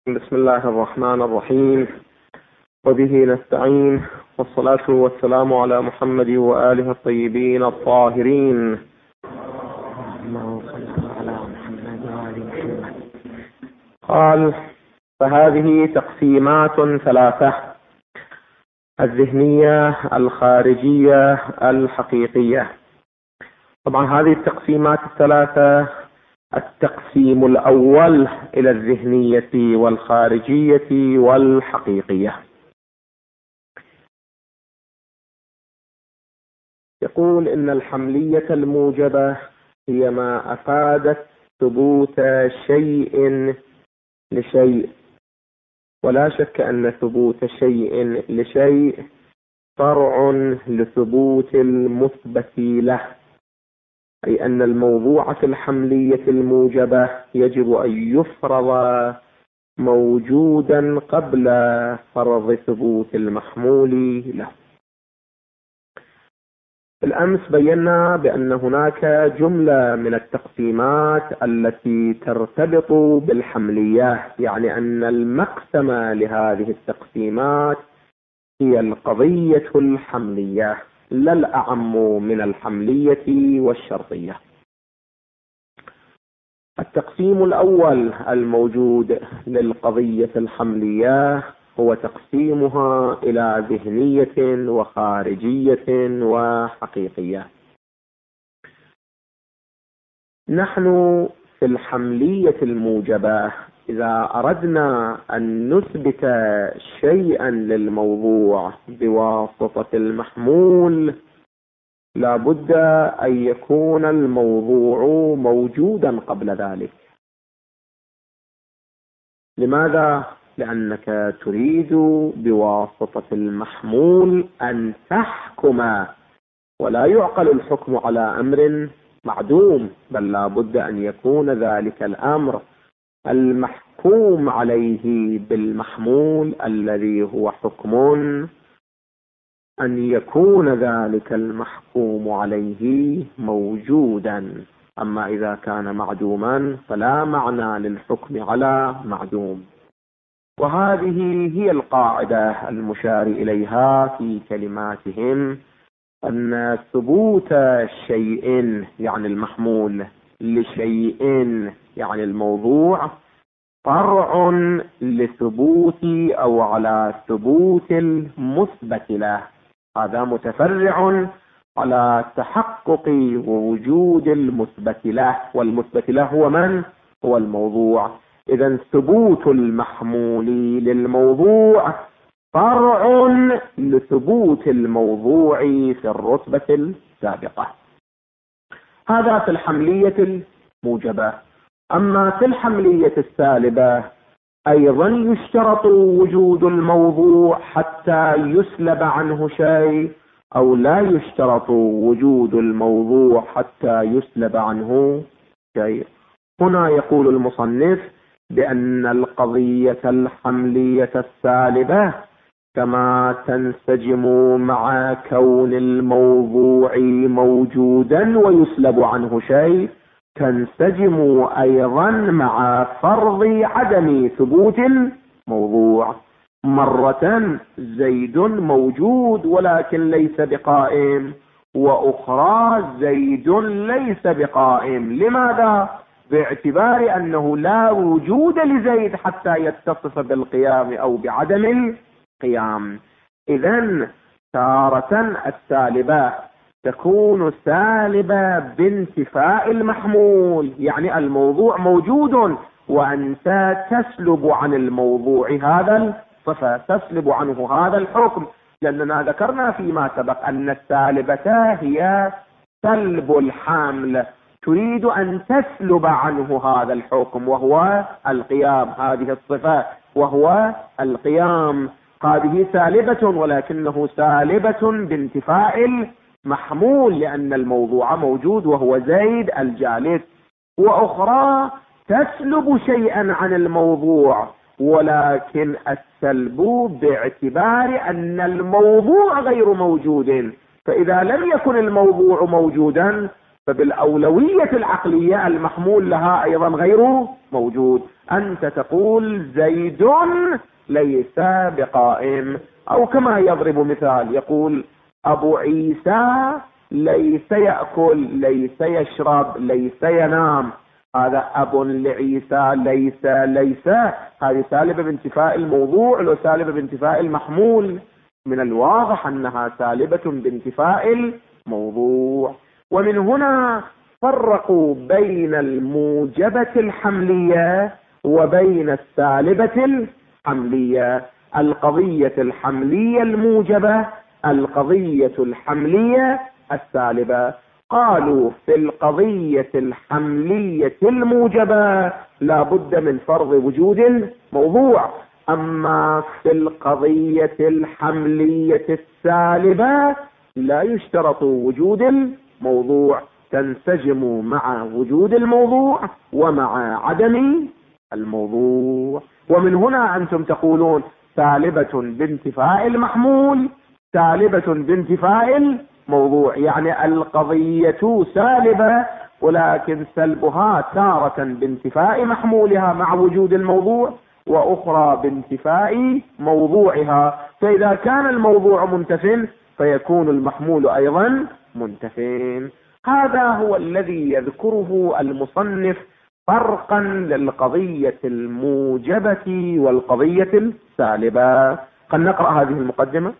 بسم الله الرحمن الرحيم، وبه نستعين، والصلاة والسلام على محمد وآله الطيبين الطاهرين. قال: فهذه تقسيمات ثلاثة: الذهنية، الخارجية، الحقيقية. طبعا هذه التقسيمات الثلاثة، التقسيم الأول إلى الذهنية والخارجية والحقيقية. يقول إن الحملية الموجبة هي ما أفادت ثبوت شيء لشيء، ولا شك أن ثبوت شيء لشيء فرع لثبوت المثبت له، أي أن الموضوع في الحملية الموجبة يجب أن يفرض موجودا قبل فرض ثبوت المحمول له. بالأمس بينا بأن هناك جملة من التقسيمات التي ترتبط بالحملية، يعني أن المقسم لهذه التقسيمات هي القضية الحملية، لا الأعم من الحملية والشرطية. التقسيم الأول الموجود للقضية الحملية هو تقسيمها إلى ذهنية وخارجية وحقيقية. نحن في الحملية الموجبة إذا أردنا أن نثبت شيئا للموضوع بواسطة المحمول لا بد أن يكون الموضوع موجودا قبل ذلك. لماذا؟ لأنك تريد بواسطة المحمول أن تحكم، ولا يعقل الحكم على أمر معدوم، بل لا بد أن يكون ذلك الأمر المحكوم عليه بالمحمول الذي هو حكم، أن يكون ذلك المحكوم عليه موجودا. أما إذا كان معدوما فلا معنى للحكم على معدوم. وهذه هي القاعدة المشار إليها في كلماتهم، أن ثبوت شيء يعني المحمول لشيء يعني الموضوع فرع لثبوت أو على ثبوت المثبت له. هذا متفرع على تحقق ووجود المثبت له، والمثبت له هو من؟ هو الموضوع. إذن ثبوت المحمول للموضوع فرع لثبوت الموضوع في الرتبة السابقة. هذا في الحملية الموجبة. أما في الحملية السالبة أيضا يشترط وجود الموضوع حتى يسلب عنه شيء، أو لا يشترط وجود الموضوع حتى يسلب عنه شيء. هنا يقول المصنف بأن القضية الحملية السالبة كما تنسجم مع كون الموضوع موجودا ويسلب عنه شيء، تنسجم أيضا مع فرض عدم ثبوت الموضوع. مرة زيد موجود ولكن ليس بقائم، وأخرى زيد ليس بقائم. لماذا؟ باعتبار أنه لا وجود لزيد حتى يتصف بالقيام أو بعدم القيام. إذن تارة السالبة تكون سالبة بانتفاء المحمول، يعني الموضوع موجود وأنت تسلب عن الموضوع هذا الصفة، تسلب عنه هذا الحكم. لأننا ذكرنا فيما سبق أن السالبة هي سلب الحمل، تريد أن تسلب عنه هذا الحكم وهو القيام، هذه الصفة وهو القيام. هذه سالبة، ولكنه سالبة بانتفاء المحمول لأن الموضوع موجود وهو زيد الجالس. وأخرى تسلب شيئا عن الموضوع، ولكن السلب باعتبار أن الموضوع غير موجود. فإذا لم يكن الموضوع موجودا فبالأولوية العقلية المحمول لها أيضا غير موجود. أنت تقول زيد ليس بقائم، أو كما يضرب مثال يقول أبو عيسى ليس يأكل، ليس يشرب، ليس ينام. هذا أب لعيسى ليس هذه سالبة بانتفاء الموضوع لو سالبة بانتفاء المحمول؟ من الواضح أنها سالبة بانتفاء الموضوع. ومن هنا فرقوا بين الموجبة الحملية وبين السالبة الحملية. القضية الحملية الموجبة، القضية الحملية السالبة. قالوا في القضية الحملية الموجبة لا بد من فرض وجود الموضوع، أما في القضية الحملية السالبة لا يشترط وجود الموضوع، تنسجم مع وجود الموضوع ومع عدم الموضوع. ومن هنا أنتم تقولون سالبة بانتفاء المحمول، سالبة بانتفاء الموضوع، يعني القضية سالبة ولكن سلبها تارة بانتفاء محمولها مع وجود الموضوع، وأخرى بانتفاء موضوعها. فإذا كان الموضوع منتف فيكون المحمول أيضا منتف. هذا هو الذي يذكره المصنف فرقا للقضية الموجبة والقضية السالبة. قد نقرأ هذه المقدمة.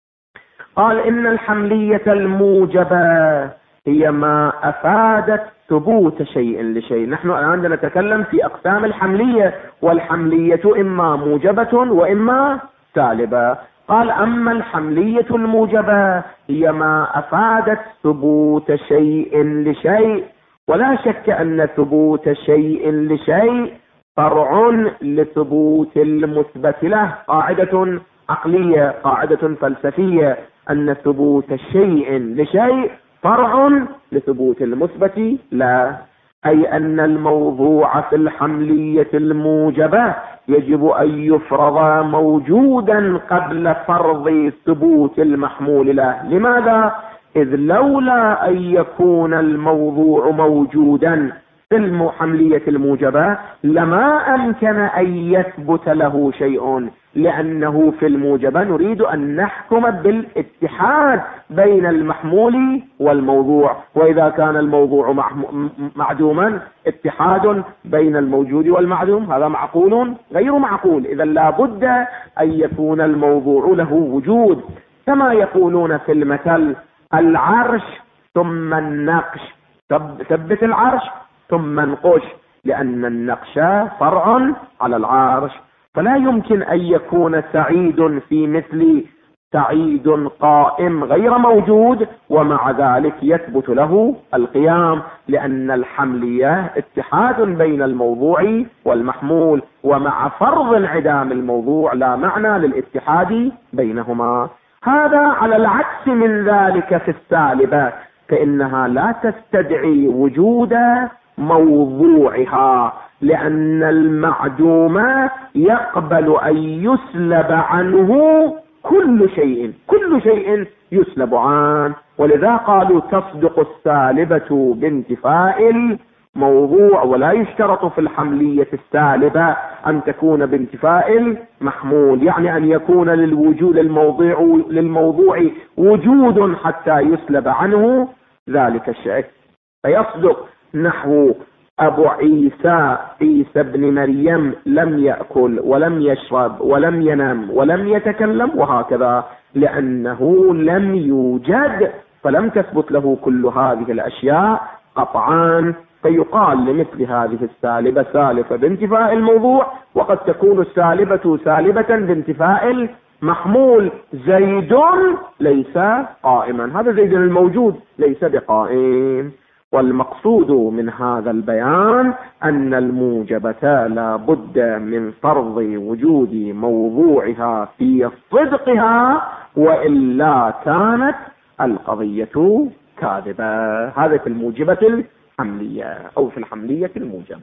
قال إن الحملية الموجبة هي ما أفادت ثبوت شيء لشيء. نحن الآن نتكلم في أقسام الحملية، والحملية إما موجبة وإما سالبة. قال أما الحملية الموجبة هي ما أفادت ثبوت شيء لشيء، ولا شك أن ثبوت شيء لشيء فرع لثبوت المثبت له. قاعدة عقلية، قاعدة فلسفية، أن ثبوت شيء لشيء فرع لثبوت المثبت له، أي أن الموضوع في الحملية الموجبة يجب أن يفرض موجودا قبل فرض ثبوت المحمول له. لماذا؟ إذ لولا أن يكون الموضوع موجودا في الحملية الموجبة لما أمكن أن يثبت له شيء، لأنه في الموجبة نريد أن نحكم بالاتحاد بين المحمول والموضوع، وإذا كان الموضوع معدوما اتحاد بين الموجود والمعدوم هذا معقول غير معقول. إذا لا بد أن يكون الموضوع له وجود، كما يقولون في المثل العرش ثم النقش، ثبت العرش ثم انقش، لأن النقش فرع على العرش. فلا يمكن أن يكون سعيد في مثل سعيد قائم غير موجود ومع ذلك يثبت له القيام، لأن الحملية اتحاد بين الموضوع والمحمول، ومع فرض انعدام الموضوع لا معنى للاتحاد بينهما. هذا على العكس من ذلك في السالبة، فإنها لا تستدعي وجود موضوعها، لأن المعدوم يقبل أن يسلب عنه كل شيء يسلب عنه، ولذا قالوا تصدق السالبة بانتفاء الموضوع، ولا يشترط في الحملية السالبة أن تكون بانتفاء المحمول، يعني أن يكون للموضوع وجود حتى يسلب عنه ذلك الشيء. فيصدق نحو أبو عيسى بن مريم لم يأكل ولم يشرب ولم ينام ولم يتكلم، وهكذا، لأنه لم يوجد فلم تثبت له كل هذه الأشياء قطعا. فيقال لمثل هذه السالبة سالبة بانتفاء الموضوع، وقد تكون السالبة سالبة بانتفاء المحمول. زيد ليس قائما، هذا زيد الموجود ليس بقائم. والمقصود من هذا البيان أن الموجبة لا بد من فرض وجود موضوعها في صدقها، وإلا كانت القضية كاذبة. هذا في الموجبة الحملية أو في الحملية الموجبة.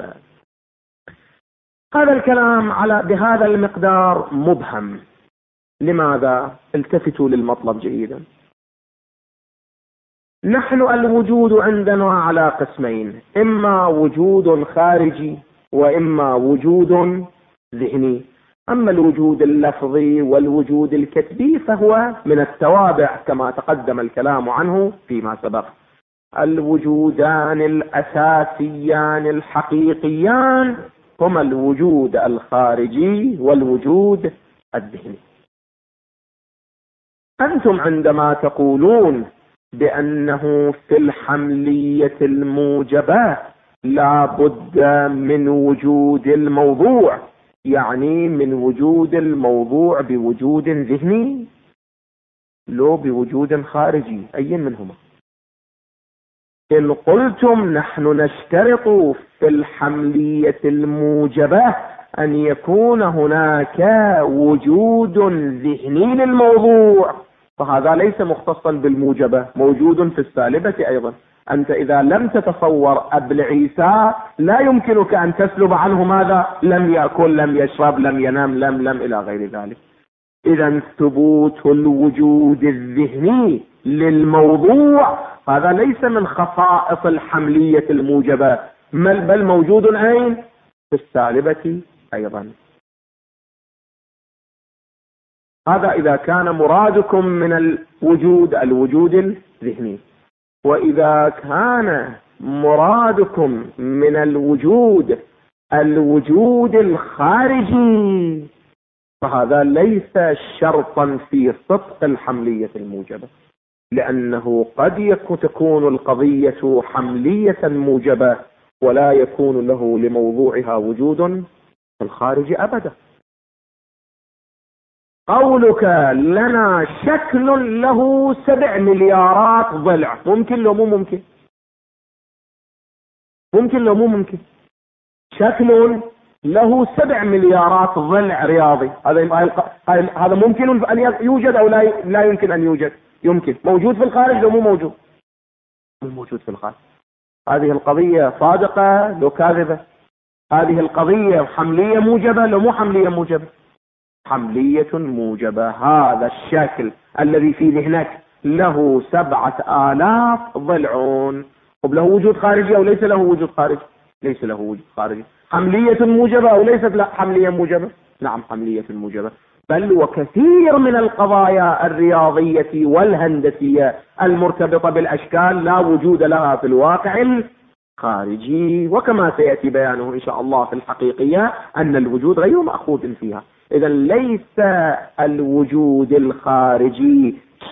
هذا الكلام بهذا المقدار مبهم. لماذا؟ التفتوا للمطلب جيدا. نحن الوجود عندنا على قسمين، إما وجود خارجي وإما وجود ذهني. أما الوجود اللفظي والوجود الكتبي فهو من التوابع كما تقدم الكلام عنه فيما سبق. الوجودان الأساسيان الحقيقيان هما الوجود الخارجي والوجود الذهني. أنتم عندما تقولون بأنه في الحملية الموجبة لا بد من وجود الموضوع، يعني من وجود الموضوع بوجود ذهني لو بوجود خارجي، أي منهما؟ إن قلتم نحن نشترط في الحملية الموجبة أن يكون هناك وجود ذهني للموضوع، فهذا ليس مختصا بالموجبة، موجود في السالبة أيضا. أنت إذا لم تتصور أبل عيسى لا يمكنك أن تسلب عنه ماذا؟ لم يأكل، لم يشرب، لم ينام، لم إلى غير ذلك. إذا ثبوت الوجود الذهني للموضوع هذا ليس من خصائص الحملية الموجبة، بل موجود أين؟ في السالبة أيضا. هذا إذا كان مرادكم من الوجود الذهني. وإذا كان مرادكم من الوجود الخارجي فهذا ليس شرطا في صدق الحملية الموجبة، لأنه قد تكون القضية حملية موجبة ولا يكون له لموضوعها وجود في الخارج أبدا. قولك لنا شكل له 7 مليارات ضلع، ممكن لو مو ممكن؟ ممكن لو مو ممكن؟ شكل له 7 مليارات ضلع رياضي، هذا ممكن أن يوجد أو لا يمكن أن يوجد؟ يمكن. موجود في الخارج لو مو موجود؟ موجود في الخارج. هذه القضية صادقة لو كاذبة؟ هذه القضية حملية موجبة لو مو حملية موجبة؟ حملية موجبة. هذا الشكل الذي في ذهنك له 7000 ضلع، له وجود خارجي أو ليس له وجود خارجي؟ ليس له وجود خارجي. حملية موجبة أو ليست لا حملية موجبة؟ نعم حملية موجبة. بل وكثير من القضايا الرياضية والهندسية المرتبطة بالأشكال لا وجود لها في الواقع الخارجي، وكما سيأتي بيانه إن شاء الله في الحقيقية أن الوجود غير مأخوذ فيها. إذا ليس الوجود الخارجي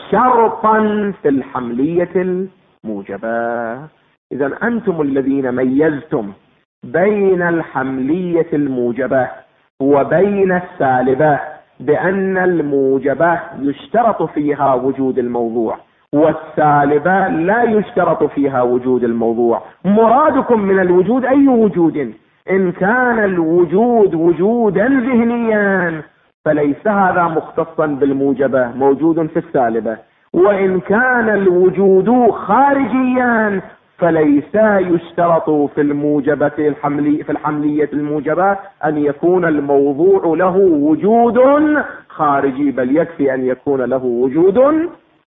شرطا في الحملية الموجبة. إذا أنتم الذين ميزتم بين الحملية الموجبة وبين السالبة بأن الموجبة يشترط فيها وجود الموضوع والسالبة لا يشترط فيها وجود الموضوع. مرادكم من الوجود أي وجود؟ إن كان الوجود وجودا ذهنيا فليس هذا مختصا بالموجبة، موجود في السالبة. وإن كان الوجود خارجيا فليس يشترط في الموجبة في الحملية الموجبة أن يكون الموضوع له وجود خارجي، بل يكفي أن يكون له وجود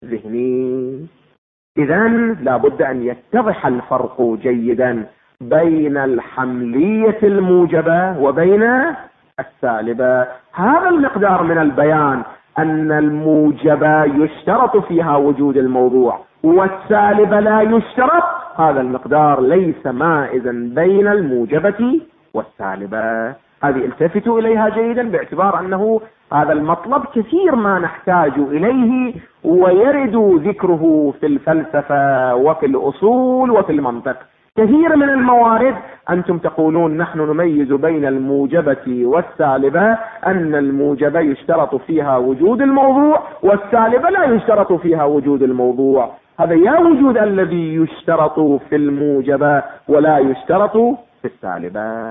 ذهني. إذا لابد أن يتضح الفرق جيدا بين الحملية الموجبة وبين السالبة. هذا المقدار من البيان أن الموجبة يشترط فيها وجود الموضوع والسالبة لا يشترط، هذا المقدار ليس مائزا بين الموجبة والسالبة. هذه التفتوا إليها جيدا، باعتبار أنه هذا المطلب كثير ما نحتاج إليه ويرد ذكره في الفلسفة وفي الأصول وفي المنطق. كثير من الموارد أنتم تقولون نحن نميز بين الموجبة والسالبة، أن الموجبة يشترط فيها وجود الموضوع والسالبة لا يشترط فيها وجود الموضوع. هذا يا وجود الذي يشترط في الموجبة ولا يشترط في السالبة.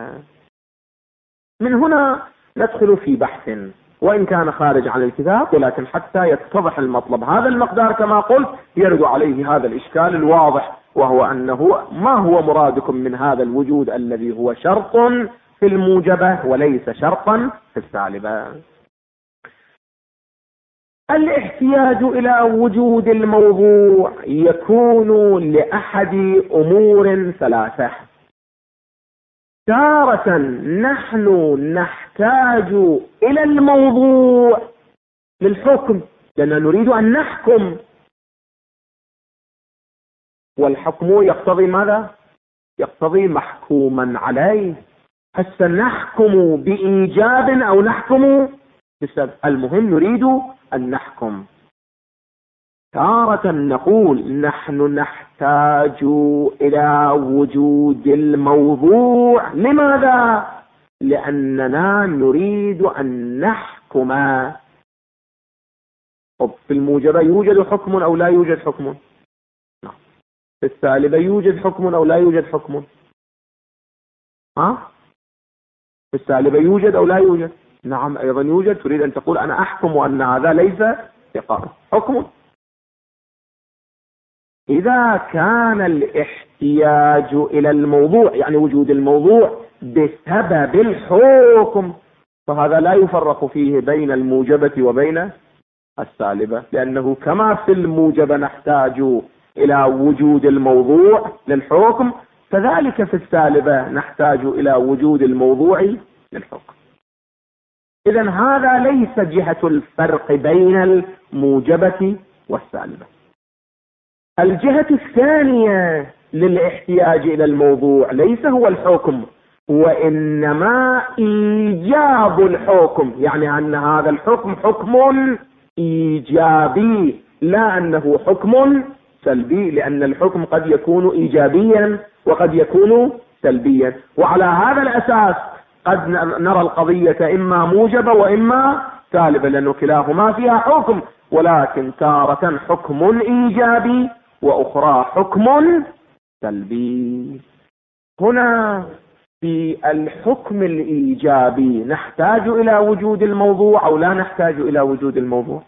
من هنا ندخل في بحث وإن كان خارج عن الكتاب، ولكن حتى يتضح المطلب. هذا المقدار كما قلت يرد عليه هذا الإشكال الواضح، وهو أنه ما هو مرادكم من هذا الوجود الذي هو شرط في الموجبة وليس شرطا في السالبة. الاحتياج إلى وجود الموضوع يكون لأحد أمور ثلاثة. تارة نحن نحتاج إلى الموضوع للحكم، لأننا نريد أن نحكم، والحكم يقتضي ماذا؟ يقتضي محكوما عليه. هسه نحكم بإيجاب أو نحكم بسبب، المهم نريد أن نحكم. تارة نقول نحن نحتاج إلى وجود الموضوع. لماذا؟ لأننا نريد أن نحكم. في الموجبة يوجد حكم أو لا يوجد حكم؟ في السالبة يوجد حكم أو لا يوجد حكم؟ في السالبة يوجد أو لا يوجد؟ نعم أيضا يوجد. تريد أن تقول أنا أحكم وأن هذا ليس حكم. إذا كان الاحتياج إلى الموضوع يعني وجود الموضوع بسبب الحكم، فهذا لا يفرق فيه بين الموجبة وبين السالبة، لأنه كما في الموجبة نحتاج إلى وجود الموضوع للحكم، فذلك في السالبة نحتاج إلى وجود الموضوع للحكم. إذن هذا ليس جهة الفرق بين الموجبة والسالبة. الجهة الثانية للاحتياج إلى الموضوع ليس هو الحكم، وإنما إيجاب الحكم، يعني أن هذا الحكم حكم إيجابي لا أنه حكم سلبي، لأن الحكم قد يكون إيجابيا وقد يكون سلبيا، وعلى هذا الأساس قد نرى القضية إما موجبة وإما سالبة، لأنه كلاهما فيها حكم، ولكن تارة حكم إيجابي وأخرى حكم سلبي. هنا في الحكم الإيجابي نحتاج إلى وجود الموضوع أو لا نحتاج إلى وجود الموضوع؟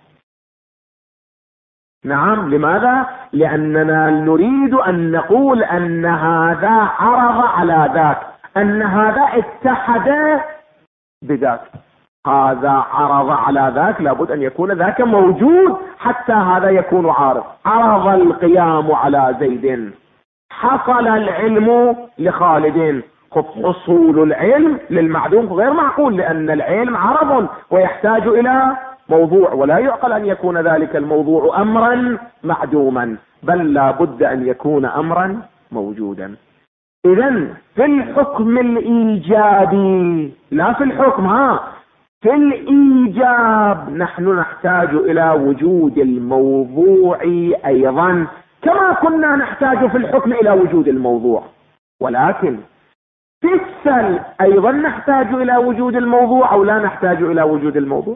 نعم. لماذا؟ لأننا نريد أن نقول أن هذا عرض على ذاك، أن هذا اتحد بذاك. هذا عرض على ذاك، لابد أن يكون ذاك موجود حتى هذا يكون عارض. عرض القيام على زيد، حصل العلم لخالد. حصول العلم للمعدوم غير معقول، لأن العلم عرض ويحتاج إلى موضوع، ولا يعقل أن يكون ذلك الموضوع أمرا معدوما، بل لا بد أن يكون أمرا موجودا. إذن في الحكم الإيجابي، لا في الحكم، في الإيجاب نحن نحتاج إلى وجود الموضوع أيضا، كما كنا نحتاج في الحكم إلى وجود الموضوع. ولكن في السلب أيضا نحتاج إلى وجود الموضوع أو لا نحتاج إلى وجود الموضوع؟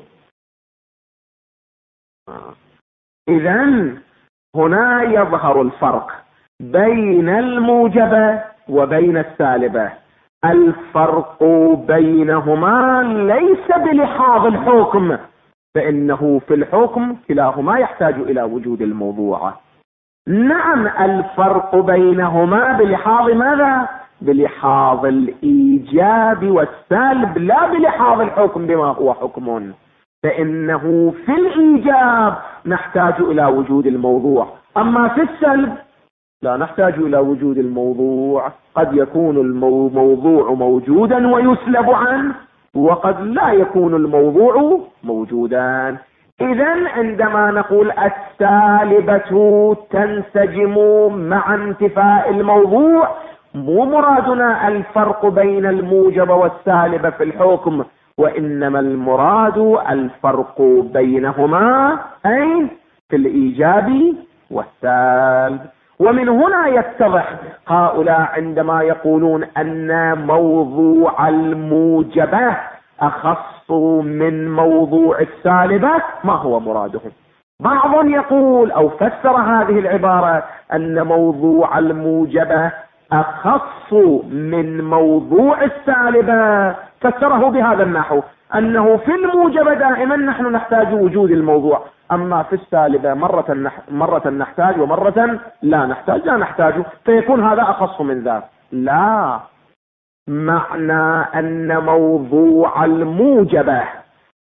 إذن هنا يظهر الفرق بين الموجبة وبين السالبة. الفرق بينهما ليس بلحاظ الحكم، فإنه في الحكم كلاهما يحتاج إلى وجود الموضوع. نعم الفرق بينهما بلحاظ ماذا؟ بلحاظ الإيجاب والسلب، لا بلحاظ الحكم بما هو حكم، فإنه في الإيجاب نحتاج إلى وجود الموضوع، أما في السلب لا نحتاج إلى وجود الموضوع. قد يكون الموضوع موجودا ويسلب عنه، وقد لا يكون الموضوع موجودا. إذن عندما نقول السالبة تنسجم مع انتفاء الموضوع، مو مرادنا الفرق بين الموجب والسالب في الحكم، وإنما المراد الفرق بينهما أي في الإيجاب والسلب. ومن هنا يتضح هؤلاء عندما يقولون أن موضوع الموجبة أخص من موضوع السالبة، ما هو مرادهم؟ بعض يقول أو فسر هذه العبارة أن موضوع الموجبة أخص من موضوع السالبة، فسره بهذا النحو، أنه في الموجبة دائما نحن نحتاج وجود الموضوع، أما في السالبة مرة نحتاج ومرة لا نحتاج، فيكون هذا أخص من ذاك. لا، معنى أن موضوع الموجبة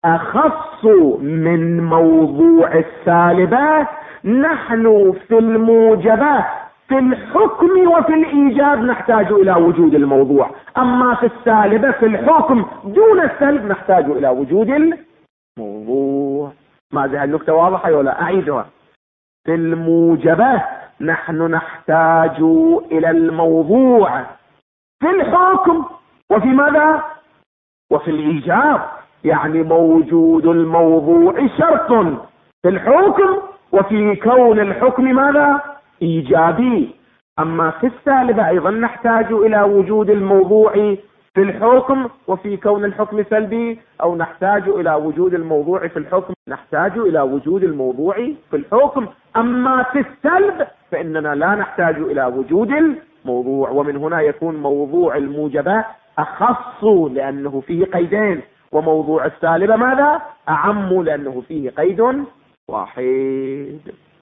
أخص من موضوع السالبة. نحن في الموجبات في الحكم وفي الإيجاب نحتاج إلى وجود الموضوع، أما في السالبة في الحكم دون السلب نحتاج إلى وجود الموضوع. ما زال النقطة واضحة ولا أعيدها؟ في الموجبات نحن نحتاج إلى الموضوع في الحكم وفي ماذا؟ وفي الإيجاب. يعني موجود الموضوع شرط في الحكم وفي كون الحكم ماذا؟ إيجابي. أما في السالبة أيضا نحتاج إلى وجود الموضوع في الحكم وفي كون الحكم سلبي، أو نحتاج إلى وجود الموضوع في الحكم، نحتاج إلى وجود الموضوع في الحكم. أما في السلب فإننا لا نحتاج إلى وجود الموضوع. ومن هنا يكون موضوع الموجبات أخص لأنه فيه قيدين، وموضوع السالبة ماذا؟ أعم لأنه فيه قيد واحد.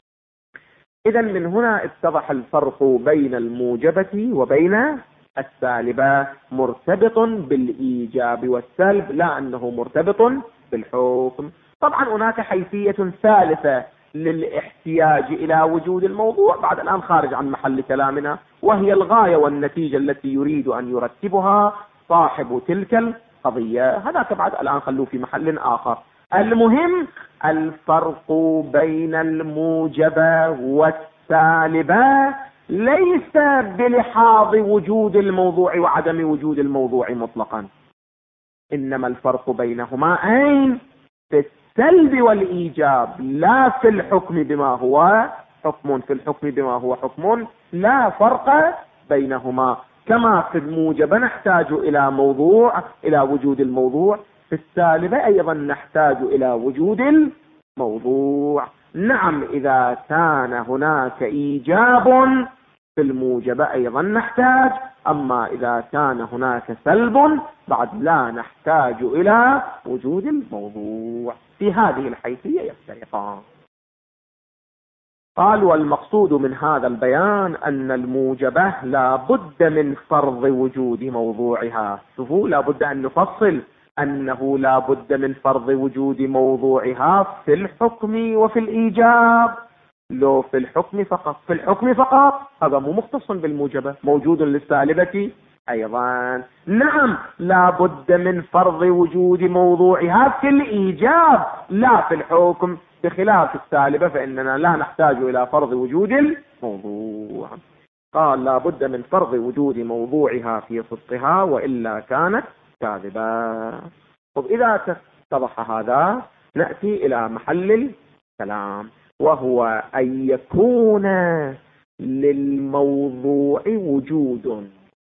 إذا من هنا اتضح الفرق بين الموجبة وبين السالبة، مرتبط بالإيجاب والسلب لا أنه مرتبط بالحكم. طبعا هناك حيثية ثالثة للاحتياج إلى وجود الموضوع بعد الآن خارج عن محل كلامنا، وهي الغاية والنتيجة التي يريد أن يرتبها صاحب تلك القضية. هذاك بعد الآن خلوه في محل آخر. المهم الفرق بين الموجبة والسالبة ليس بلحاظ وجود الموضوع وعدم وجود الموضوع مطلقا، إنما الفرق بينهما أين؟ في السلب والإيجاب، لا في الحكم بما هو حكم. في الحكم بما هو حكم لا فرق بينهما. كما في الموجب نحتاج إلى موضوع، إلى وجود الموضوع، في السالبة أيضا نحتاج إلى وجود الموضوع. نعم إذا كان هناك إيجاب في الموجب أيضا نحتاج، أما إذا كان هناك سلب بعد لا نحتاج إلى وجود الموضوع. في هذه الحيثية يفترقان. قال والمقصود من هذا البيان أن الموجبة لا بد من فرض وجود موضوعها. شوفوا لا بد أن نفصل أنه لا بد من فرض وجود موضوعها في الحكم وفي الإيجاب. لو في الحكم فقط، في الحكم فقط هذا مو مختص بالموجبة، موجود للسالبة أيضا. نعم لا بد من فرض وجود موضوعها في الإيجاب لا في الحكم، بخلاف السالبة فإننا لا نحتاج إلى فرض وجود الموضوع. قال لا بد من فرض وجود موضوعها في صدقها وإلا كانت كاذبة. طب إذا اتضح هذا نأتي إلى محل الكلام، وهو أن يكون للموضوع وجود.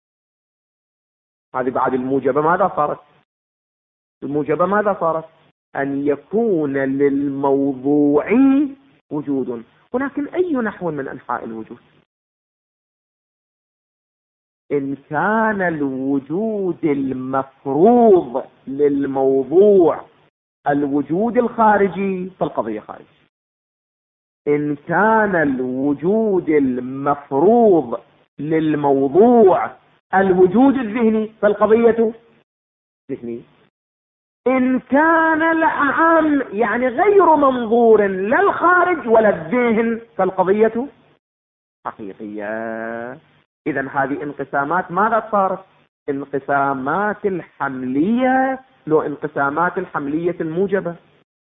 هذه بعد الموجبة ماذا صارت؟ الموجبة ماذا صارت؟ أن يكون للموضوع وجود. ولكن أي نحو من أنحاء الوجود؟ إن كان الوجود المفروض للموضوع الوجود الخارجي فالقضية خارج. إن كان الوجود المفروض للموضوع الوجود الذهني فالقضية ذهني. إن كان الأعم يعني غير منظور لا الخارج ولا الذهن فالقضية حقيقية. إذن هذه انقسامات ماذا صارت؟ انقسامات الحملية، لو انقسامات الحملية الموجبة،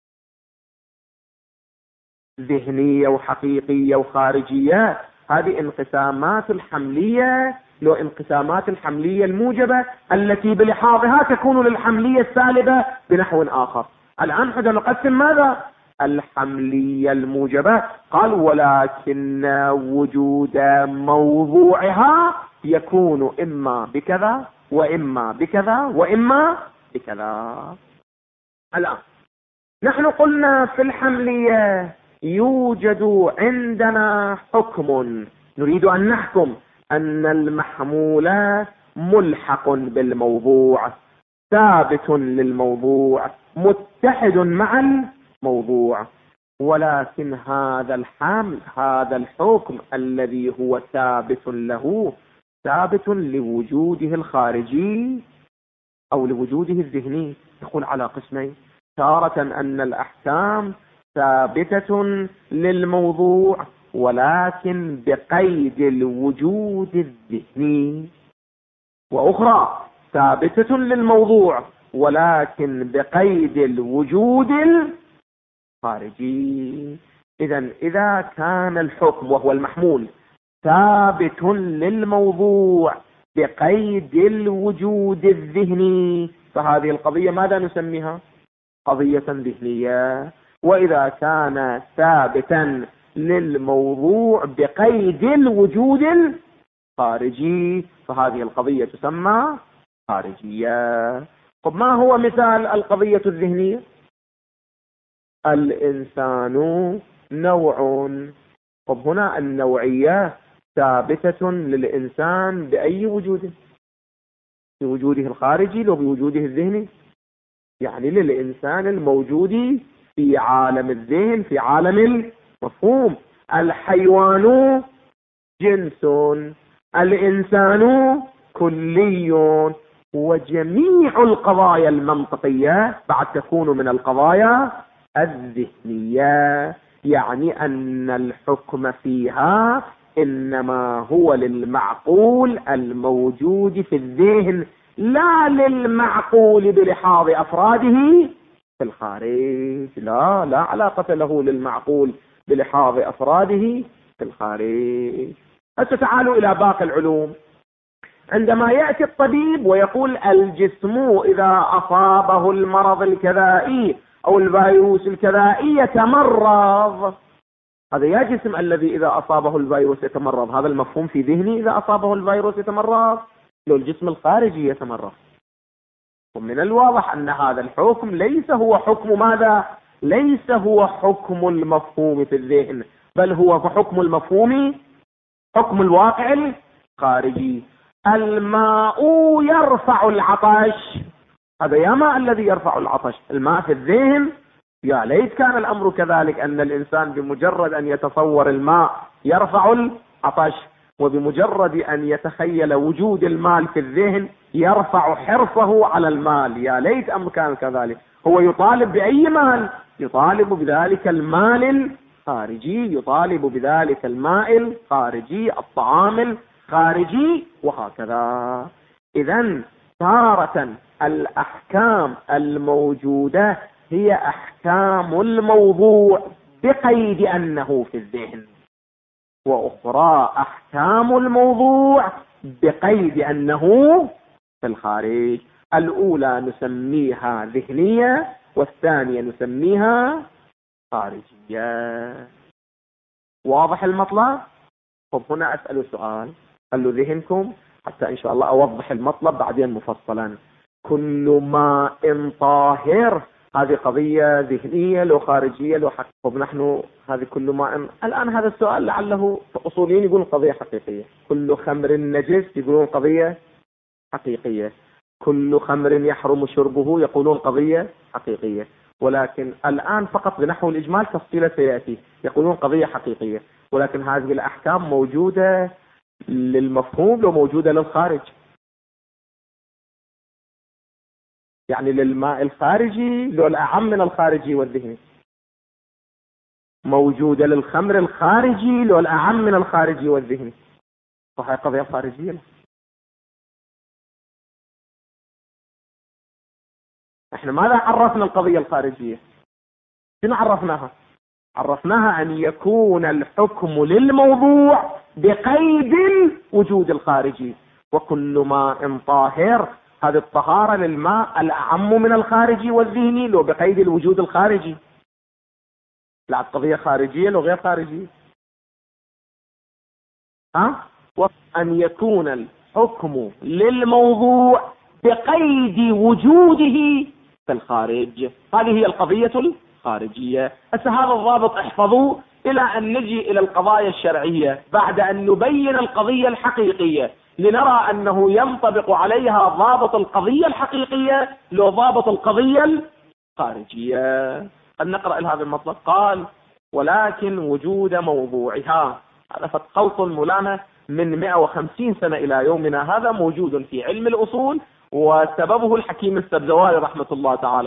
ذهنية وحقيقية وخارجية. هذه انقسامات الحملية، لو انقسامات الحملية الموجبة التي بلحاظها تكون للحملية السالبة بنحو آخر. الآن حتى نقسم ماذا؟ الحملية الموجبة. قال ولكن وجود موضوعها يكون إما بكذا وإما بكذا وإما بكذا. الآن نحن قلنا في الحملية يوجد عندنا حكم، نريد أن نحكم أن المحمول ملحق بالموضوع، ثابت للموضوع، متحد مع الموضوع. ولكن هذا الحمل، هذا الحكم الذي هو ثابت له، ثابت لوجوده الخارجي أو لوجوده الذهني. يقول على قسمين: تارة أن الأحكام ثابتة للموضوع ولكن بقيد الوجود الذهني، وأخرى ثابتة للموضوع ولكن بقيد الوجود الخارجي. إذا كان الحكم وهو المحمول ثابت للموضوع بقيد الوجود الذهني فهذه القضية ماذا نسميها؟ قضية ذهنية. وإذا كان ثابتا للموضوع بقيد الوجود الخارجي فهذه القضية تسمى خارجية. طب ما هو مثال القضية الذهنية؟ الإنسان نوع. طب هنا النوعية ثابتة للإنسان بأي وجود؟ بوجوده الخارجي لو بوجوده الذهني؟ يعني للإنسان الموجود في عالم الذهن، في عالم المفهوم. الحيوان جنس، الإنسان كلي، وجميع القضايا المنطقية بعد تكون من القضايا الذهنية، يعني أن الحكم فيها إنما هو للمعقول الموجود في الذهن لا للمعقول بلحاظ أفراده في الخارج. لا علاقة له للمعقول بلحاظ أفراده في الخارج. هسه تعالوا إلى باقي العلوم. عندما يأتي الطبيب ويقول الجسم إذا أصابه المرض الكذائي أو الفيروس الكذائي يتمرض، هذا يا جسم الذي إذا أصابه الفيروس يتمرض، هذا المفهوم في ذهني إذا أصابه الفيروس يتمرض، لو الجسم الخارجي يتمرض. ومن الواضح أن هذا الحكم ليس هو حكم ماذا؟ ليس هو حكم المفهوم في الذهن، بل هو حكم المفهوم، حكم الواقع الخارجي. الماء يرفع العطش، هذا يا ماء الذي يرفع العطش، الماء في الذهن. يا ليت كان الأمر كذلك، أن الإنسان بمجرد أن يتصور الماء يرفع العطش، وبمجرد أن يتخيل وجود المال في الذهن يرفع حرصه على المال. يا ليت أمر كان كذلك. هو يطالب بأي مال؟ يطالب بذلك المال الخارجي، يطالب بذلك الماء الخارجي، الطعام الخارجي، وهكذا. إذن تارة الأحكام الموجودة هي أحكام الموضوع بقيد أنه في الذهن، وأخرى أحكام الموضوع بقيد أنه في الخارج. الأولى نسميها ذهنية والثانية نسميها خارجية. واضح المطلب؟ طب هنا أسأل سؤال، خلوا ذهنكم حتى إن شاء الله أوضح المطلب بعدين مفصلا. كل ماء طاهر، هذه قضية ذهنية لو خارجية لو حقيقية. طب نحن هذه كل ماء، الآن هذا السؤال لعله أصوليين يقولون قضية حقيقية. كل خمر نجس يقولون قضية حقيقية. كل خمر يحرم شربه يقولون قضية حقيقية. ولكن الآن فقط بنحو الإجمال تفصيلة سيأتي يقولون قضية حقيقية. ولكن هذه الأحكام موجودة للمفهوم لو موجودة للخارج، يعني للماء الخارجي لو الأعم من الخارجي والذهني، موجودة للخمر الخارجي لو الأعم من الخارجي والذهني، فهي قضية خارجية. احنا ماذا عرفنا القضية الخارجية؟ شنو عرفناها؟ عرفناها أن يكون الحكم للموضوع بقيد الوجود الخارجي. وكل ماء طاهر، هذه الطهارة للماء الأعم من الخارجي والذهني لو بقيد الوجود الخارجي. لا قضية خارجية لو غير خارجية. وأن يكون الحكم للموضوع بقيد وجوده في الخارج، هذه هي القضية الخارجية. هسه هذا الضابط احفظوه إلى أن نجي إلى القضايا الشرعية بعد أن نبين القضية الحقيقية، لنرى أنه ينطبق عليها ضابط القضية الحقيقية لو ضابط القضية الخارجية. أن نقرأ هذا المطلب. قال ولكن وجود موضوعها، هذا خلط ملامة من 150 سنة إلى يومنا هذا موجود في علم الأصول، وسببه الحكيم السبزواري رحمة الله تعالى عليه.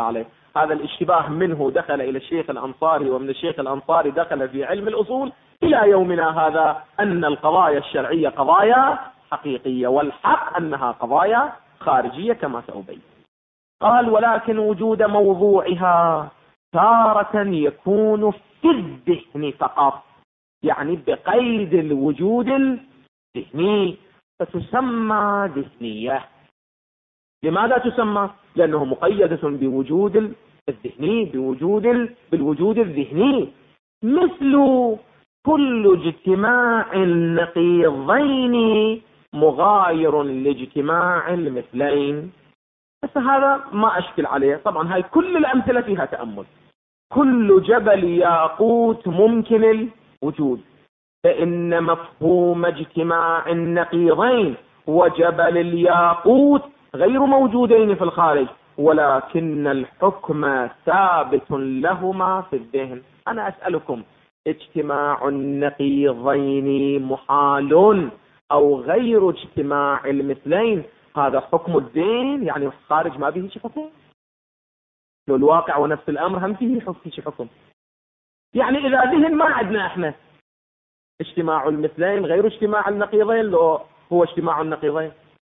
هذا الاشتباه منه دخل إلى الشيخ الأنصاري، ومن الشيخ الأنصاري دخل في علم الأصول إلى يومنا هذا، أن القضايا الشرعية قضايا حقيقية، والحق أنها قضايا خارجية كما سأبين. قال: ولكن وجود موضوعها تارة يكون في الذهن فقط، يعني بقيد الوجود الذهني، فتسمى ذهنية. لماذا تسمى؟ لأنه مقيدة بوجود الذهني، بالوجود الذهني، مثل كل اجتماع النقيضين مغاير لاجتماع المثلين. بس هذا ما أشكل عليه، طبعا هاي كل الأمثلة فيها تأمل. كل جبل ياقوت ممكن الوجود، فإن مفهوم اجتماع النقيضين وجبل الياقوت غير موجودين في الخارج، ولكن الحكم ثابت لهما في الذهن. أنا أسألكم: اجتماع النقيضين محال أو غير اجتماع المثلين هذا حكم الذهن، يعني الخارج ما به شي حكم؟ لو الواقع ونفس الأمر هم فيه شي حكم. يعني إذا ذهن ما عندنا إحنا اجتماع المثلين غير اجتماع النقيضين، لو هو اجتماع النقيضين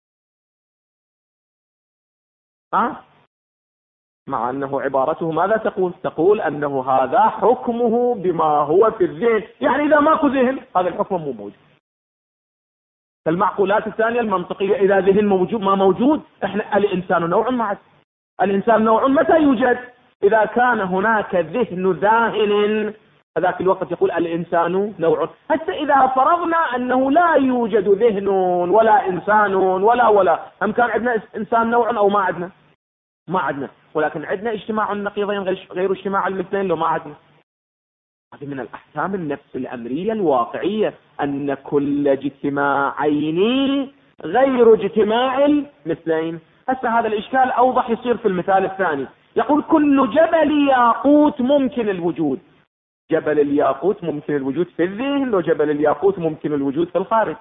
مع أنه عبارته ماذا تقول؟ تقول أنه هذا حكمه بما هو في الذهن، يعني إذا ماكو ذهن هذا الحكم مو موجود. فالمعقولات الثانية المنطقية إذا ذهن موجود ما موجود، إحنا الإنسان نوع معد. الإنسان نوع متى يوجد؟ إذا كان هناك ذهن ذاهن، هذاك الوقت يقول الإنسان نوع. حتى إذا فرضنا أنه لا يوجد ذهن ولا إنسان ولا هم كان عندنا إنسان نوع أو ما عندنا؟ ما عندنا، ولكن عندنا اجتماع النقيضين غير اجتماع المثلين لو ما عندنا. هذه من الأحكام النفس الأمرية الواقعية، أن كل اجتماعين غير اجتماع المثلين. هسه هذا الإشكال أوضح يصير في المثال الثاني. يقول: كل جبل ياقوت ممكن الوجود. جبل الياقوت ممكن الوجود في الذهن، وجبل الياقوت ممكن الوجود في الخارج.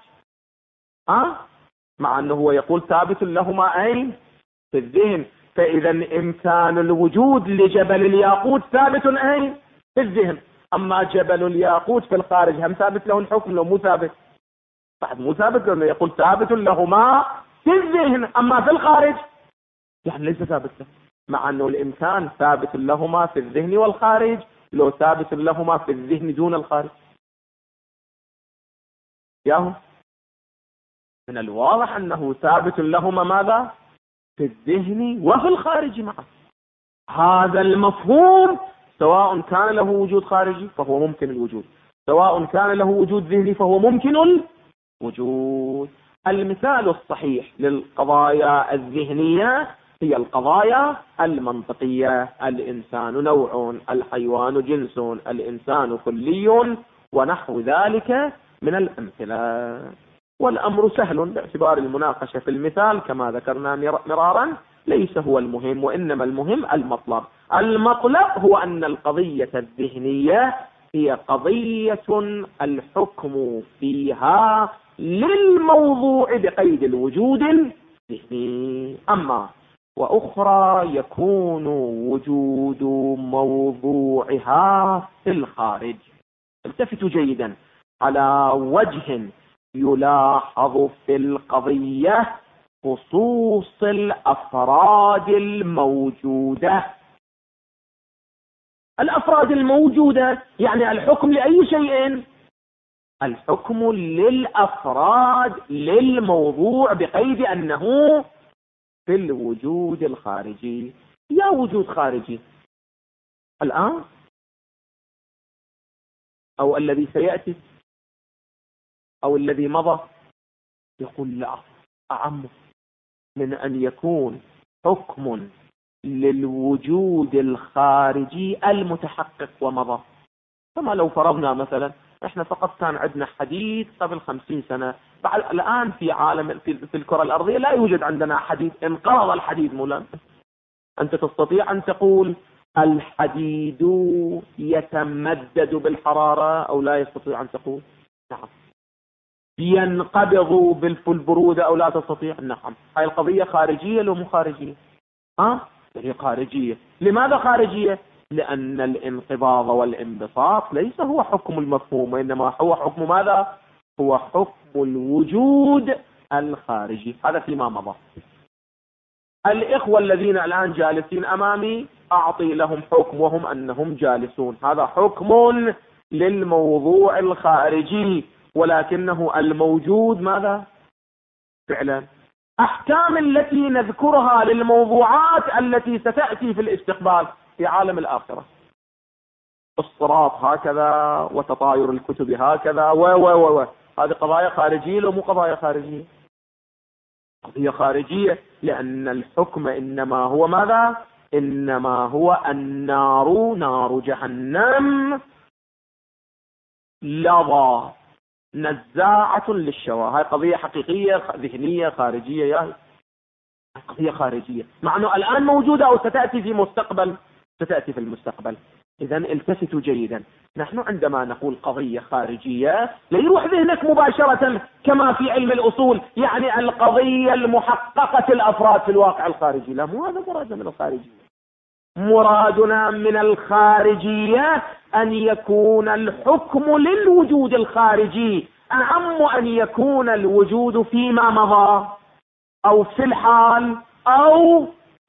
مع أنه هو يقول ثابت لهما أين؟ في الذهن. فإذا إمكان الوجود لجبل الياقوت ثابت أين؟ في الذهن. أما جبل الياقوت في الخارج هم ثابت له الحكم لو مو ثابت؟ بعد مو ثابت، لأنه يقول ثابت لهما في الذهن، أما في الخارج يعني ليس ثابت له، مع أنه الإمكان ثابت لهما في الذهن والخارج، لو ثابت لهما في الذهن دون الخارج. ياهو من الواضح أنه ثابت لهما ماذا؟ في الذهن وفي الخارج معا. هذا المفهوم سواء كان له وجود خارجي فهو ممكن الوجود، سواء كان له وجود ذهني فهو ممكن الوجود. المثال الصحيح للقضايا الذهنية هي القضايا المنطقية: الإنسان نوع، الحيوان جنس، الإنسان كلي، ونحو ذلك من الأمثلة. والأمر سهل باعتبار المناقشة في المثال كما ذكرنا مرارا ليس هو المهم، وإنما المهم المطلب. المطلب هو أن القضية الذهنية هي قضية الحكم فيها للموضوع بقيد الوجود الذهني، أما وأخرى يكون وجود موضوعها في الخارج. التفتوا جيدا على وجه يلاحظ في القضية خصوص الأفراد الموجودة. الأفراد الموجودة يعني الحكم لأي شيء؟ الحكم للأفراد للموضوع بقيد أنه في الوجود الخارجي. يا وجود خارجي الآن أو الذي سيأتي أو الذي مضى؟ يقول لا، أعم من أن يكون حكم للوجود الخارجي المتحقق ومضى. كما لو فرضنا مثلا احنا فقط كان عندنا حديد قبل 50 سنة، بعد الآن في عالم في الكرة الأرضية لا يوجد عندنا حديد، انقرض الحديد. مولانا أنت تستطيع أن تقول الحديد يتمدد بالحرارة أو لا يستطيع أن تقول؟ نعم. ينقبض بالبرودة أو لا تستطيع؟ نعم. هاي القضية خارجية لو مو خارجية؟ هي خارجية. لماذا خارجية؟ لأن الانقباض والانبساط ليس هو حكم المفهوم، وإنما هو حكم ماذا؟ هو حكم الوجود الخارجي. هذا فيما مضى. الإخوة الذين الآن جالسين أمامي أعطي لهم حكم وهم أنهم جالسون، هذا حكم للموضوع الخارجي، ولكنه الموجود ماذا؟ فعلا. أحكام التي نذكرها للموضوعات التي ستأتي في الاستقبال في عالم الآخرة، الصراط هكذا وتطاير الكتب هكذا هذه قضايا خارجية لو مو قضايا خارجية؟ قضية خارجية، لأن الحكم إنما هو ماذا؟ إنما هو النار، نار جهنم لظى نزاعة للشوى. هاي قضية حقيقية ذهنية خارجية، يا قضية خارجية، مع أنه الآن موجودة أو ستأتي في مستقبل، ستأتي في المستقبل. إذا التفتوا جيدا، نحن عندما نقول قضية خارجية لا يروح ذهنك مباشرة كما في علم الأصول يعني القضية المحققة الأفراد في الواقع الخارجي، لا، مو هذا مرادنا من الخارجية. مرادنا من الخارجية أن يكون الحكم للوجود الخارجي أعم أن يكون الوجود فيما مضى أو في الحال أو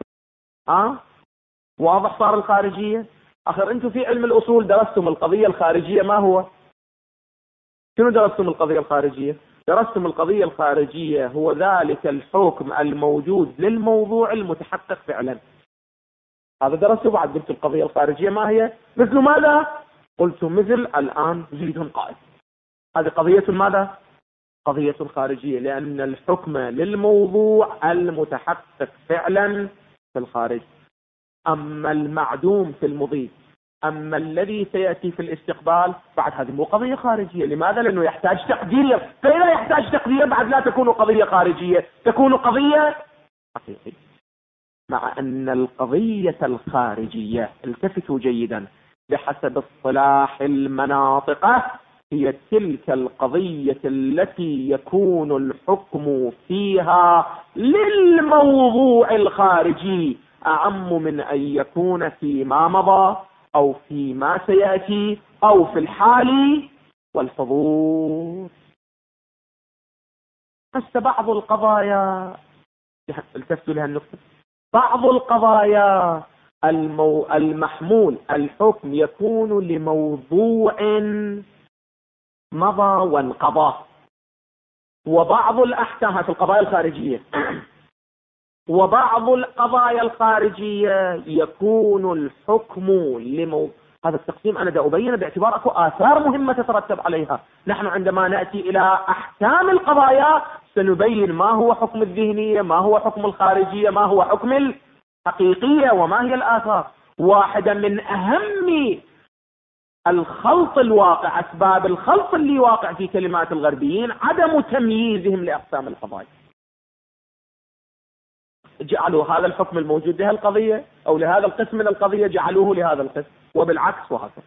واضح صار الخارجية. آخر أنتم في علم الأصول درستم القضية الخارجية ما هو؟ شنو درستم القضية الخارجية؟ درستم القضية الخارجية هو ذلك الحكم الموجود للموضوع المتحقق فعلا. هذا درسته. بعد قلت القضية الخارجية ما هي؟ مثل ماذا؟ قلت مثل الآن زيد قائم. هذه قضية ماذا؟ قضية خارجية، لأن الحكم للموضوع المتحقق فعلا في الخارج. أما المعدوم في المضي، أما الذي سيأتي في الاستقبال، بعد هذه مو قضية خارجية. لماذا؟ لأنه يحتاج تقدير، فإذا يحتاج تقدير بعد لا تكون قضية خارجية، تكون قضية حقيقية. مع أن القضية الخارجية، التفتوا جيدا، بحسب اصطلاح المناطق هي تلك القضية التي يكون الحكم فيها للموضوع الخارجي أعم من أن يكون فيما مضى أو فيما سيأتي أو في الحال والحضور. بس بعض القضايا التفتوا لها النقطة، بعض القضايا المحمول الحكم يكون لموضوع مضى وانقضى، وبعض الأحكام في القضايا الخارجية وبعض القضايا الخارجية يكون الحكم هذا التقسيم أنا دا أبين باعتبار أكو آثار مهمة تترتب عليها. نحن عندما نأتي إلى أحكام القضايا سنبين ما هو حكم الذهنية، ما هو حكم الخارجية، ما هو حكم الحقيقية، وما هي الآثار. واحدة من أهم الخلط الواقع، أسباب الخلط اللي واقع في كلمات الغربيين عدم تمييزهم لأقسام القضايا. جعلوا هذا الحكم الموجود لها القضية أو لهذا القسم من القضية جعلوه لهذا القسم، وبالعكس وهكذا.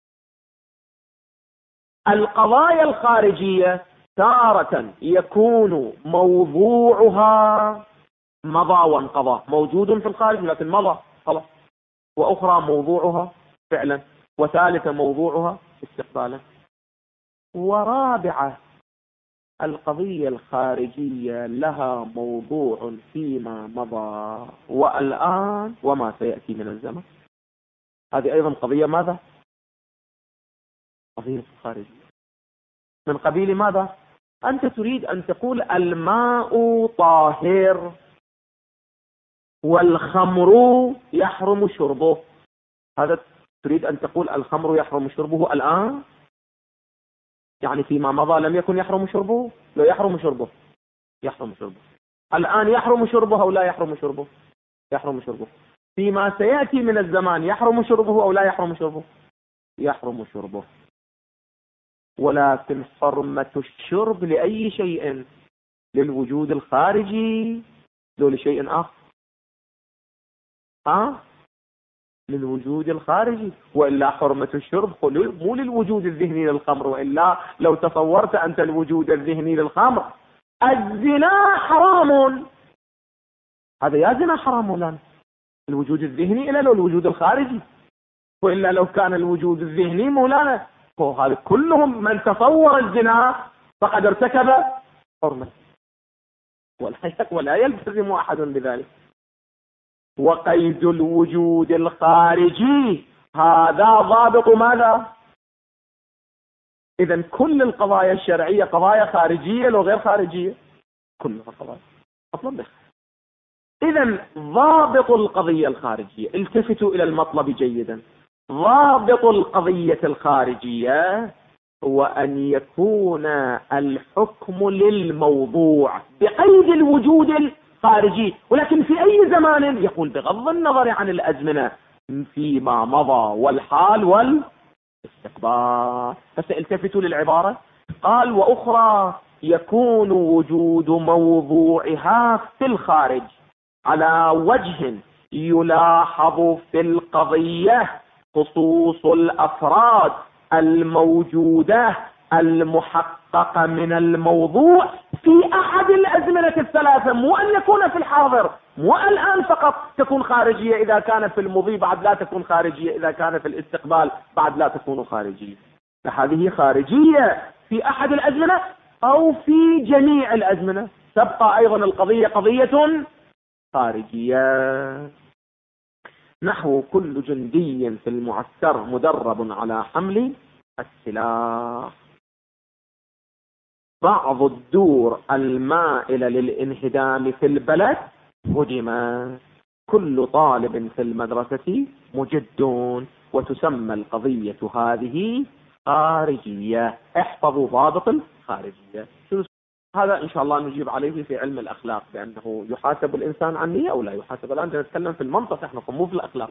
القضايا الخارجية تارة يكون موضوعها مضى وانقضى، موجود في الخارج لكن مضى خلاص، وأخرى موضوعها فعلا، وثالثة موضوعها استقبالا، ورابعة القضية الخارجية لها موضوع فيما مضى والآن وما سيأتي من الزمن. هذه أيضا قضية ماذا؟ قضية خارجية. من قبيل ماذا؟ أنت تريد أن تقول الماء طاهر والخمر يحرم شربه، هذا تريد أن تقول الخمر يحرم شربه الآن؟ يعني فيما مضى لم يكن يحرم شربه؟ لا، يحرم شربه، يحرم شربه. الآن يحرم شربه أو لا يحرم شربه؟ يحرم شربه. فيما سيأتي من الزمان يحرم شربه أو لا يحرم شربه؟ يحرم شربه. ولكن حرمة الشرب لأي شيء؟ للوجود الخارجي لو لشيء آخر؟ للوجود الخارجي، وإلا حرمة الشرب مو للوجود الذهني للخمر، وإلا لو تصورت أنت الوجود الذهني للخمر الزنا حرام، هذا يا زنا حرام ولا الوجود الذهني إلى الوجود الخارجي، وإلا لو كان الوجود الذهني مولانا هذا كلهم من تصور الزنا فقد ارتكب حرمة، ولا يلتزم أحد بذلك. وقيد الوجود الخارجي هذا ضابط ماذا؟ إذن كل القضايا الشرعية قضايا خارجية لو غير خارجية، كلها قضايا مطلب بس. إذن ضابط القضية الخارجية، التفتوا إلى المطلب جيدا، ضابط القضية الخارجية هو أن يكون الحكم للموضوع بقيد الوجود الخارجي، ولكن في أي زمان؟ يقول بغض النظر عن الأزمنة، فيما مضى والحال والاستقبال. فسألتفتوا للعبارة، قال وأخرى يكون وجود موضوعها في الخارج على وجه يلاحظ في القضية خصوص الأفراد الموجودة المحققة من الموضوع في أحد الأزمنة الثلاثة، مو أن يكون في الحاضر، مو الآن فقط تكون خارجية إذا كان في المضي، بعد لا تكون خارجية إذا كان في الاستقبال، بعد لا تكون خارجية. فهذه خارجية في أحد الأزمنة أو في جميع الأزمنة، تبقى أيضا القضية قضية خارجية. نحو كل جندي في المعسكر مدرب على حمل السلاح. بعض الدور المائلة للانهدام في البلد هدمت. كل طالب في المدرسة مجد، وتسمى القضية هذه خارجية. احفظوا ضابط الخارجية. هذا إن شاء الله نجيب عليه في علم الأخلاق، بأنه يحاسب الإنسان عن نية أو لا يحاسب. الآن نتكلم في المنطق، احنا مو في الأخلاق.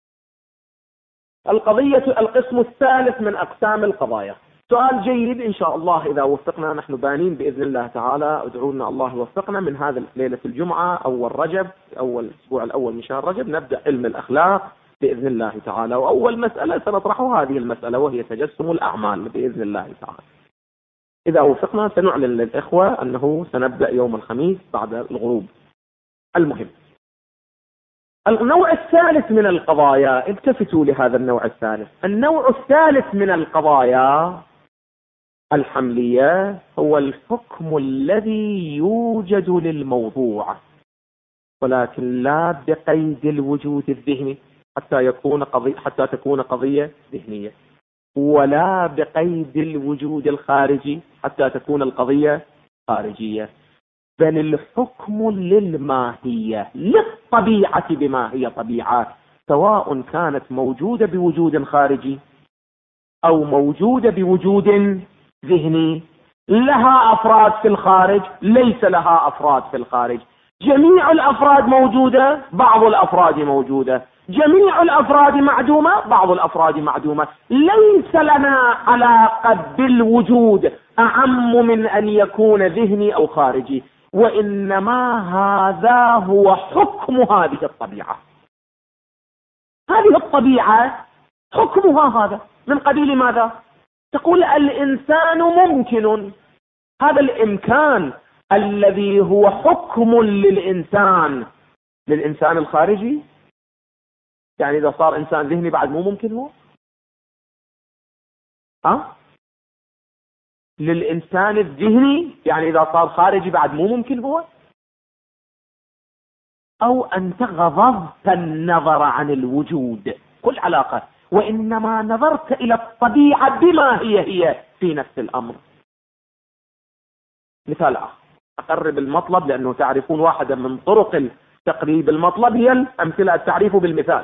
القضية القسم الثالث من أقسام القضايا. سؤال جيد إن شاء الله إذا وفقنا، نحن بانين بإذن الله تعالى، ادعونا الله يوفقنا من هذا ليلة الجمعة أول رجب، أول الأسبوع الأول من شهر رجب، نبدأ علم الأخلاق بإذن الله تعالى. وأول مسألة سنطرحها هذه المسألة، وهي تجسم الأعمال بإذن الله تعالى. إذا وفقنا سنعلن للإخوة أنه سنبدأ يوم الخميس بعد الغروب. المهم، النوع الثالث من القضايا، التفتوا لهذا النوع الثالث. النوع الثالث من القضايا الحملية هو الحكم الذي يوجد للموضوع، ولكن لا بقيد الوجود الذهني حتى تكون قضية ذهنية، ولا بقيد الوجود الخارجي حتى تكون القضية خارجية، بل الحكم للماهية، للطبيعة بما هي طبيعة، سواء كانت موجودة بوجود خارجي أو موجودة بوجود ذهني. لها أفراد في الخارج، ليس لها أفراد في الخارج. جميع الأفراد موجودة، بعض الأفراد موجودة. جميع الأفراد معدومة، بعض الأفراد معدومة. ليس لنا علاقة بالوجود أعم من أن يكون ذهني أو خارجي، وإنما هذا هو حكم هذه الطبيعة. هذه الطبيعة حكمها هذا من قبيل ماذا؟ تقول الإنسان ممكن. هذا الإمكان الذي هو حكم للإنسان الخارجي، يعني إذا صار إنسان ذهني بعد مو ممكن هو؟ للإنسان الذهني يعني إذا صار خارجي بعد مو ممكن هو؟ أو أنت غضضت النظر عن الوجود، كل علاقة، وإنما نظرت إلى الطبيعة بما هي في نفس الأمر. مثال أقرب المطلب، لأنه تعرفون واحدة من طرق تقريب المطلب هي الأمثلة، التعريف بالمثال.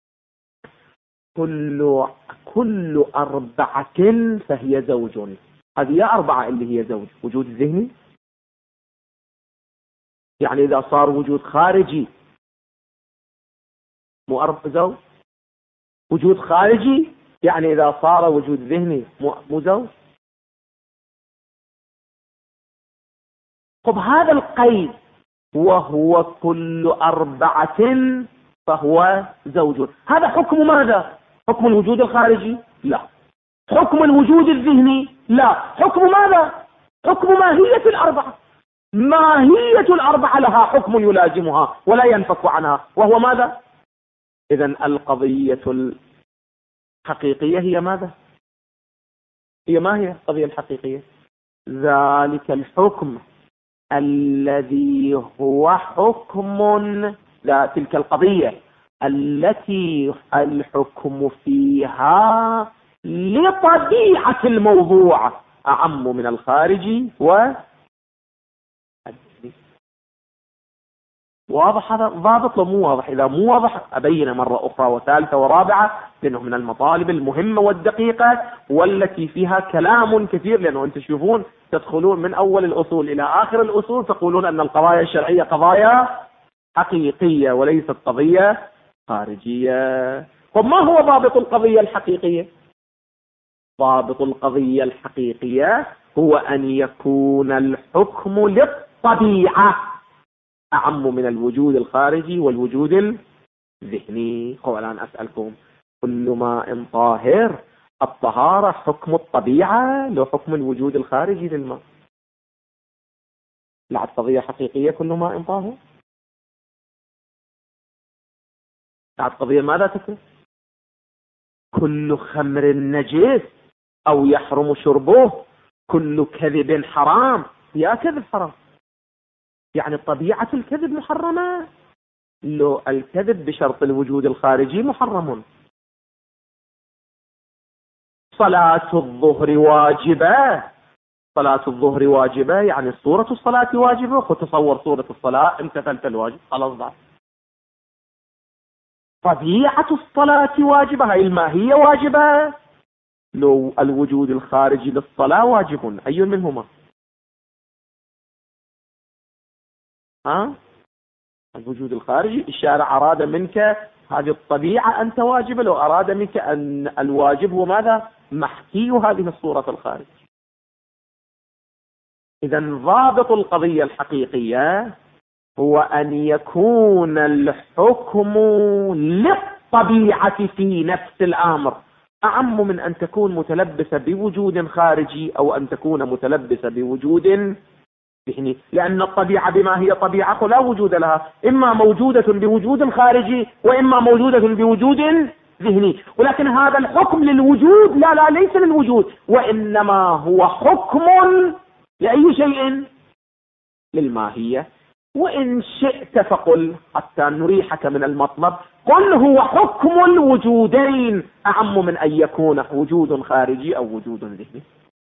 كل أربعة فهي زوج. هذه يا أربعة اللي هي زوج. وجود ذهني يعني إذا صار وجود خارجي مو أربع زوج. وجود خارجي يعني إذا صار وجود ذهني مو زوج. طب هذا القيد وهو كل أربعة فهو زوج، هذا حكم ماذا؟ حكم الوجود الخارجي؟ لا. حكم الوجود الذهني؟ لا. حكم ماذا؟ حكم ماهية الأربعة. ماهية الأربعة لها حكم يلازمها ولا ينفك عنها، وهو ماذا؟ إذن القضية الحقيقية هي ماذا؟ ما هي القضية الحقيقية؟ ذلك الحكم الذي هو حكم، لا تلك القضية التي الحكم فيها لطبيعة الموضوع أعم من الخارجي واضح هذا؟ ضابط لو مو واضح؟ إذا مو واضح أبين مرة أخرى وثالثة ورابعة، لأنه من المطالب المهمة والدقيقة والتي فيها كلام كثير. لأنه أنت تشوفون تدخلون من أول الأصول إلى آخر الأصول تقولون أن القضايا الشرعية قضايا حقيقية وليست قضية خارجية. وما هو ضابط القضية الحقيقية؟ ضابط القضية الحقيقية هو أن يكون الحكم للطبيعة أعم من الوجود الخارجي والوجود الذهني. الآن أسألكم، كل ماء طاهر، الطهارة حكم الطبيعة لو حكم الوجود الخارجي للماء؟ لا، قضية حقيقية كل ماء طاهر. لا، قضية ماذا تكون؟ كل خمر نجس أو يحرم شربه، كل كذب حرام. يا كذب حرام، يعني طبيعة الكذب محرمة. لو الكذب بشرط الوجود الخارجي محرم. صلاة الظهر واجبة، صلاة الظهر واجبة يعني صورة الصلاة واجبة. وتصور صورة الصلاة امتثلت الواجب خلاص ضاع. طبيعة الصلاة واجبة، هاي الماهية واجبة. لو الوجود الخارجي للصلاة واجب، أي منهما؟ الوجود الخارجي. الشارع أراد منك هذه الطبيعة أنت واجبة، لو أراد منك أن الواجب هو ماذا؟ محكي هذه الصورة الخارج. إذن ضابط القضية الحقيقية هو أن يكون الحكم للطبيعة في نفس الأمر أعم من أن تكون متلبسة بوجود خارجي أو أن تكون متلبسة بوجود ذهني. لأن الطبيعة بما هي طبيعة لا وجود لها، إما موجودة بوجود خارجي وإما موجودة بوجود ذهني. ولكن هذا الحكم للوجود لا ليس للوجود، وإنما هو حكم لأي شيء؟ للماهية. وإن شئت فقل حتى نريحك من المطلب، قل هو حكم الوجودين أعم من أن يكون وجود خارجي أو وجود ذهني.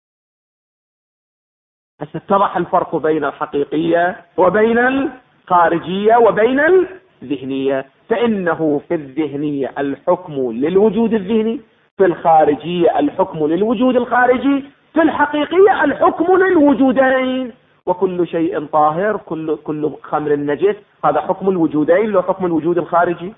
اتضح الفرق بين الحقيقية وبين الخارجية وبين الذهنية. فإنه في الذهنية الحكم للوجود الذهني، في الخارجية الحكم للوجود الخارجي، في الحقيقية الحكم للوجودين. وكل شيء طاهر، كل خمر نجس، هذا حكم الوجودين لو حكم الوجود الخارجي.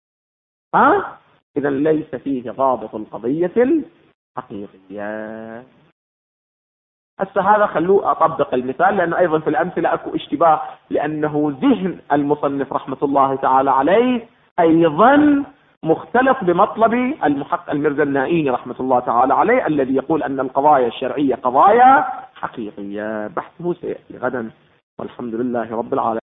إذا ليس فيه ضابط القضية الحقيقية. هسه هذا خلوه أطبق المثال، لأنه أيضا في الأمثلة أكو اشتباه، لأنه ذهن المصنف رحمة الله تعالى عليه أيضا مختلف بمطلب المحقق المرزا النائيني رحمة الله تعالى عليه، الذي يقول أن القضايا الشرعية قضايا حقيقية. بحثه سيأتي غدا، والحمد لله رب العالمين.